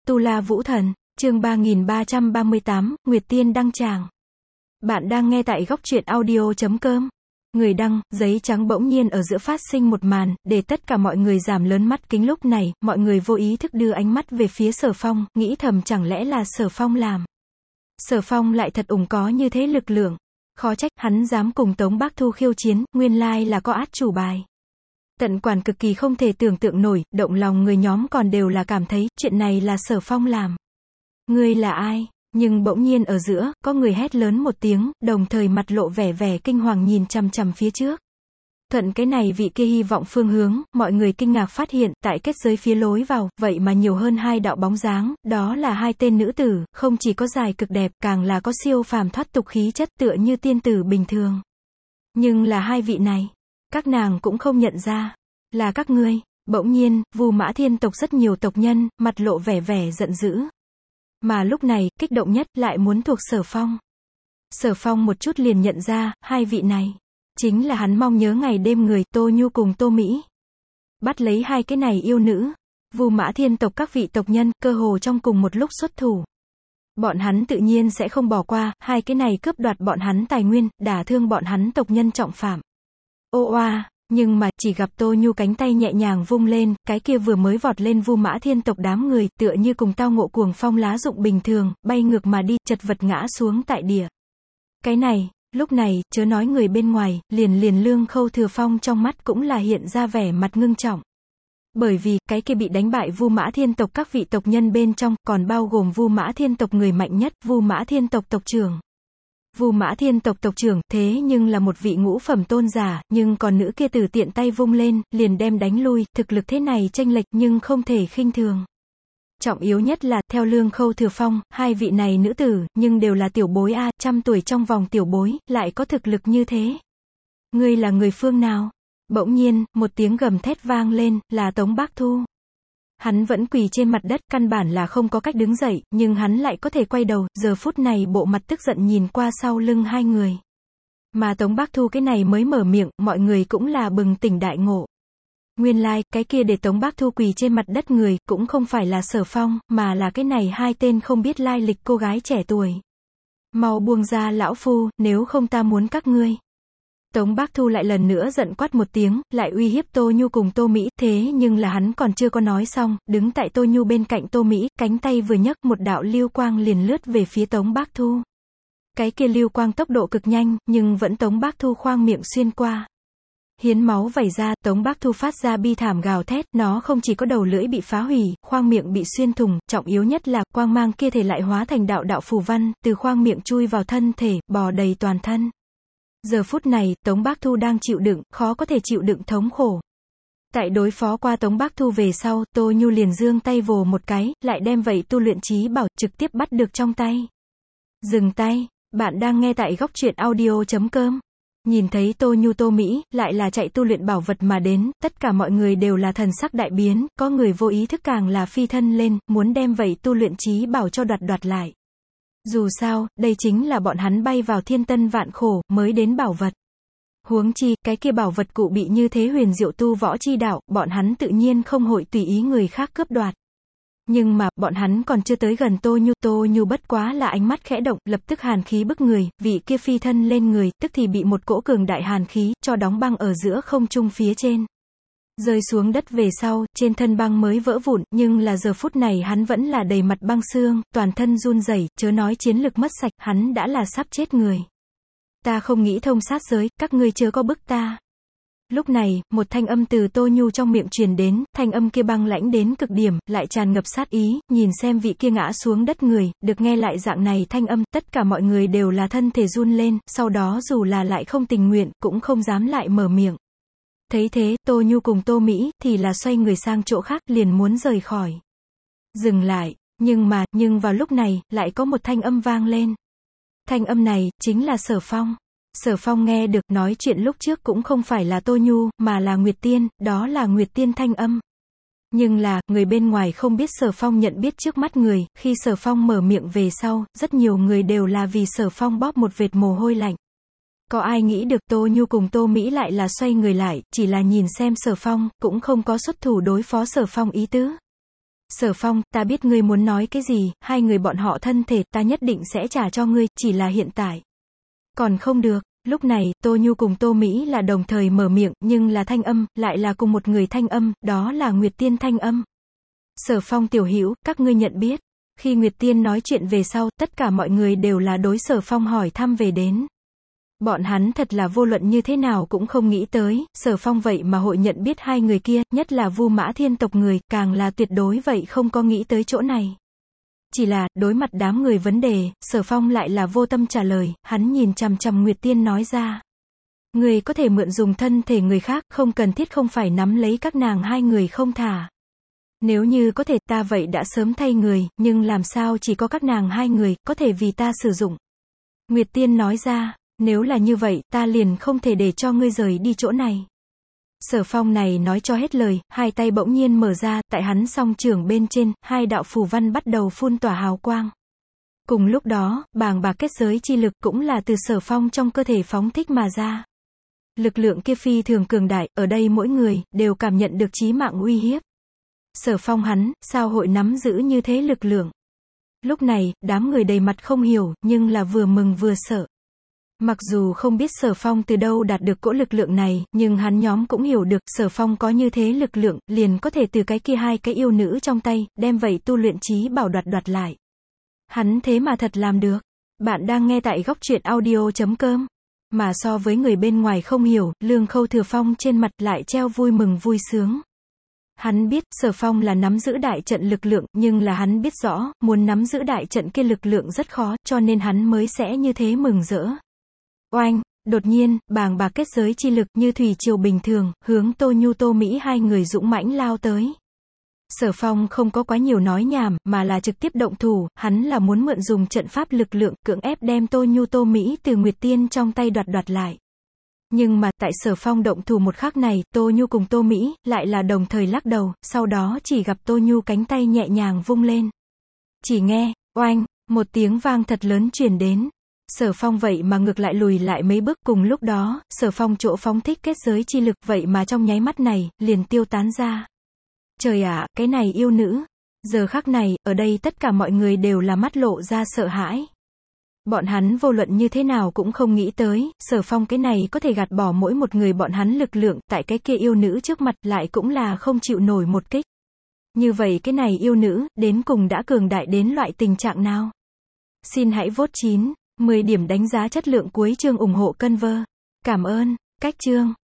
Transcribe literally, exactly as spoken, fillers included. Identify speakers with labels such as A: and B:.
A: Tu La Vũ Thần, chương ba nghìn ba trăm ba mươi tám, Nguyệt Tiên đăng tràng. Bạn đang nghe tại góc truyện audio chấm com. Người đăng, giấy trắng bỗng nhiên ở giữa phát sinh một màn, để tất cả mọi người giảm lớn mắt kính. Lúc này, mọi người vô ý thức đưa ánh mắt về phía Sở Phong, nghĩ thầm chẳng lẽ là Sở Phong làm. Sở Phong lại thật ủng có như thế lực lượng. Khó trách, hắn dám cùng Tống Bác Thu khiêu chiến, nguyên lai là có át chủ bài. Tận Quản cực kỳ không thể tưởng tượng nổi, động lòng người nhóm còn đều là cảm thấy, chuyện này là Sở Phong làm. Ngươi là ai? Nhưng bỗng nhiên ở giữa, có người hét lớn một tiếng, đồng thời mặt lộ vẻ vẻ kinh hoàng nhìn chằm chằm phía trước. Thuận cái này vị kia hy vọng phương hướng, mọi người kinh ngạc phát hiện, tại kết giới phía lối vào, vậy mà nhiều hơn hai đạo bóng dáng, đó là hai tên nữ tử, không chỉ có dài cực đẹp, càng là có siêu phàm thoát tục khí chất tựa như tiên tử bình thường. Nhưng là hai vị này, các nàng cũng không nhận ra, là các ngươi. Bỗng nhiên, Vu Mã Thiên tộc rất nhiều tộc nhân, mặt lộ vẻ vẻ giận dữ. Mà lúc này, kích động nhất, lại muốn thuộc Sở Phong. Sở Phong một chút liền nhận ra, hai vị này, chính là hắn mong nhớ ngày đêm người, Tô Nhu cùng Tô Mỹ. Bắt lấy hai cái này yêu nữ, Vu Mã Thiên tộc các vị tộc nhân, cơ hồ trong cùng một lúc xuất thủ. Bọn hắn tự nhiên sẽ không bỏ qua, hai cái này cướp đoạt bọn hắn tài nguyên, đả thương bọn hắn tộc nhân trọng phạm. Ô oa! Nhưng mà, chỉ gặp Tô Nhu cánh tay nhẹ nhàng vung lên, cái kia vừa mới vọt lên Vu Mã Thiên tộc đám người, tựa như cùng tao ngộ cuồng phong lá rụng bình thường, bay ngược mà đi, chật vật ngã xuống tại địa. Cái này, lúc này, chớ nói người bên ngoài, liền liền Lương Khâu Thừa Phong trong mắt cũng là hiện ra vẻ mặt ngưng trọng. Bởi vì, cái kia bị đánh bại Vu Mã Thiên tộc các vị tộc nhân bên trong, còn bao gồm Vu Mã Thiên tộc người mạnh nhất, Vu Mã Thiên tộc tộc trưởng. Vu Mã Thiên tộc tộc trưởng, thế nhưng là một vị ngũ phẩm tôn giả, nhưng còn nữ kia từ tiện tay vung lên, liền đem đánh lui, thực lực thế này chênh lệch nhưng không thể khinh thường. Trọng yếu nhất là, theo Lương Khâu Thừa Phong, hai vị này nữ tử, nhưng đều là tiểu bối a, trăm tuổi trong vòng tiểu bối, lại có thực lực như thế. Ngươi là người phương nào? Bỗng nhiên, một tiếng gầm thét vang lên, là Tống Bác Thu. Hắn vẫn quỳ trên mặt đất, căn bản là không có cách đứng dậy, nhưng hắn lại có thể quay đầu, giờ phút này bộ mặt tức giận nhìn qua sau lưng hai người. Mà Tống Bác Thu cái này mới mở miệng, mọi người cũng là bừng tỉnh đại ngộ. Nguyên lai, like, cái kia để Tống Bác Thu quỳ trên mặt đất người, cũng không phải là Sở Phong, mà là cái này hai tên không biết lai lịch cô gái trẻ tuổi. Mau buông ra lão phu, nếu không ta muốn các ngươi. Tống Bác Thu lại lần nữa giận quát một tiếng, lại uy hiếp Tô Nhu cùng Tô Mỹ, thế nhưng là hắn còn chưa có nói xong, đứng tại Tô Nhu bên cạnh Tô Mỹ, cánh tay vừa nhấc, một đạo lưu quang liền lướt về phía Tống Bác Thu. Cái kia lưu quang tốc độ cực nhanh, nhưng vẫn Tống Bác Thu khoang miệng xuyên qua. Hiến máu vẩy ra, Tống Bác Thu phát ra bi thảm gào thét, nó không chỉ có đầu lưỡi bị phá hủy, khoang miệng bị xuyên thủng, trọng yếu nhất là, quang mang kia thể lại hóa thành đạo đạo phù văn, từ khoang miệng chui vào thân thể, bò đầy toàn thân. Giờ phút này, Tống Bác Thu đang chịu đựng, khó có thể chịu đựng thống khổ. Tại đối phó qua Tống Bác Thu về sau, Tô Nhu liền giương tay vồ một cái, lại đem vậy tu luyện trí bảo, trực tiếp bắt được trong tay. Dừng tay, bạn đang nghe tại góc truyện audio chấm com. Nhìn thấy Tô Nhu Tô Mỹ, lại là chạy tu luyện bảo vật mà đến, tất cả mọi người đều là thần sắc đại biến, có người vô ý thức càng là phi thân lên, muốn đem vậy tu luyện trí bảo cho đoạt đoạt lại. Dù sao, đây chính là bọn hắn bay vào thiên tân vạn khổ, mới đến bảo vật. Huống chi, cái kia bảo vật cụ bị như thế huyền diệu tu võ chi đạo, bọn hắn tự nhiên không hội tùy ý người khác cướp đoạt. Nhưng mà, bọn hắn còn chưa tới gần Tô Nhu, Tô Nhu bất quá là ánh mắt khẽ động, lập tức hàn khí bức người, vị kia phi thân lên người, tức thì bị một cỗ cường đại hàn khí, cho đóng băng ở giữa không trung phía trên. Rơi xuống đất về sau, trên thân băng mới vỡ vụn, nhưng là giờ phút này hắn vẫn là đầy mặt băng xương, toàn thân run rẩy, chớ nói chiến lực mất sạch, hắn đã là sắp chết người. Ta không nghĩ thông sát giới, các ngươi chớ có bức ta. Lúc này, một thanh âm từ Tô Nhu trong miệng truyền đến, thanh âm kia băng lãnh đến cực điểm, lại tràn ngập sát ý, nhìn xem vị kia ngã xuống đất người, được nghe lại dạng này thanh âm, tất cả mọi người đều là thân thể run lên, sau đó dù là lại không tình nguyện, cũng không dám lại mở miệng. Thấy thế, Tô Nhu cùng Tô Mỹ, thì là xoay người sang chỗ khác, liền muốn rời khỏi. Dừng lại, nhưng mà, nhưng vào lúc này, lại có một thanh âm vang lên. Thanh âm này, chính là Sở Phong. Sở Phong nghe được, nói chuyện lúc trước cũng không phải là Tô Nhu, mà là Nguyệt Tiên, đó là Nguyệt Tiên thanh âm. Nhưng là, người bên ngoài không biết Sở Phong nhận biết trước mắt người, khi Sở Phong mở miệng về sau, rất nhiều người đều là vì Sở Phong bóp một vệt mồ hôi lạnh. Có ai nghĩ được Tô Nhu cùng Tô Mỹ lại là xoay người lại, chỉ là nhìn xem Sở Phong, cũng không có xuất thủ đối phó Sở Phong ý tứ. Sở Phong, ta biết ngươi muốn nói cái gì, hai người bọn họ thân thể, ta nhất định sẽ trả cho ngươi, chỉ là hiện tại. Còn không được. Lúc này, Tô Nhu cùng Tô Mỹ là đồng thời mở miệng, nhưng là thanh âm, lại là cùng một người thanh âm, đó là Nguyệt Tiên thanh âm. Sở Phong tiểu hữu, các ngươi nhận biết. Khi Nguyệt Tiên nói chuyện về sau, tất cả mọi người đều là đối Sở Phong hỏi thăm về đến. Bọn hắn thật là vô luận như thế nào cũng không nghĩ tới, Sở Phong vậy mà hội nhận biết hai người kia, nhất là Vu Mã Thiên tộc người, càng là tuyệt đối vậy không có nghĩ tới chỗ này. Chỉ là, đối mặt đám người vấn đề, Sở Phong lại là vô tâm trả lời, hắn nhìn chằm chằm Nguyệt Tiên nói ra. Người có thể mượn dùng thân thể người khác, không cần thiết không phải nắm lấy các nàng hai người không thả. Nếu như có thể ta vậy đã sớm thay người, nhưng làm sao chỉ có các nàng hai người, có thể vì ta sử dụng. Nguyệt Tiên nói ra, nếu là như vậy, ta liền không thể để cho ngươi rời đi chỗ này. Sở Phong này nói cho hết lời, hai tay bỗng nhiên mở ra, tại hắn song trưởng bên trên, hai đạo phù văn bắt đầu phun tỏa hào quang. Cùng lúc đó, bàng bạc kết giới chi lực cũng là từ Sở Phong trong cơ thể phóng thích mà ra. Lực lượng kia phi thường cường đại, ở đây mỗi người, đều cảm nhận được chí mạng uy hiếp. Sở Phong hắn, sao hội nắm giữ như thế lực lượng? Lúc này, đám người đầy mặt không hiểu, nhưng là vừa mừng vừa sợ. Mặc dù không biết Sở Phong từ đâu đạt được cỗ lực lượng này, nhưng hắn nhóm cũng hiểu được Sở Phong có như thế lực lượng, liền có thể từ cái kia hai cái yêu nữ trong tay, đem vậy tu luyện trí bảo đoạt đoạt lại. Hắn thế mà thật làm được. Bạn đang nghe tại góc truyện audio chấm com. Mà so với người bên ngoài không hiểu, Lương Khâu Thừa Phong trên mặt lại treo vui mừng vui sướng. Hắn biết, Sở Phong là nắm giữ đại trận lực lượng, nhưng là hắn biết rõ, muốn nắm giữ đại trận kia lực lượng rất khó, cho nên hắn mới sẽ như thế mừng rỡ. Oanh, đột nhiên, bàng bạc kết giới chi lực như thủy triều bình thường, hướng Tô Nhu Tô Mỹ hai người dũng mãnh lao tới. Sở Phong không có quá nhiều nói nhảm, mà là trực tiếp động thủ, hắn là muốn mượn dùng trận pháp lực lượng, cưỡng ép đem Tô Nhu Tô Mỹ từ Nguyệt Tiên trong tay đoạt đoạt lại. Nhưng mà, tại Sở Phong động thủ một khắc này, Tô Nhu cùng Tô Mỹ, lại là đồng thời lắc đầu, sau đó chỉ gặp Tô Nhu cánh tay nhẹ nhàng vung lên. Chỉ nghe, oanh, một tiếng vang thật lớn truyền đến. Sở Phong vậy mà ngược lại lùi lại mấy bước, cùng lúc đó, Sở Phong chỗ phóng thích kết giới chi lực, vậy mà trong nháy mắt này, liền tiêu tán ra. Trời ạ, cái này yêu nữ. Giờ khắc này, ở đây tất cả mọi người đều là mắt lộ ra sợ hãi. Bọn hắn vô luận như thế nào cũng không nghĩ tới, Sở Phong cái này có thể gạt bỏ mỗi một người bọn hắn lực lượng, tại cái kia yêu nữ trước mặt lại cũng là không chịu nổi một kích. Như vậy cái này yêu nữ, đến cùng đã cường đại đến loại tình trạng nào? Xin hãy vote chín, mười điểm đánh giá chất lượng cuối chương ủng hộ Conver. Cảm ơn, cách chương.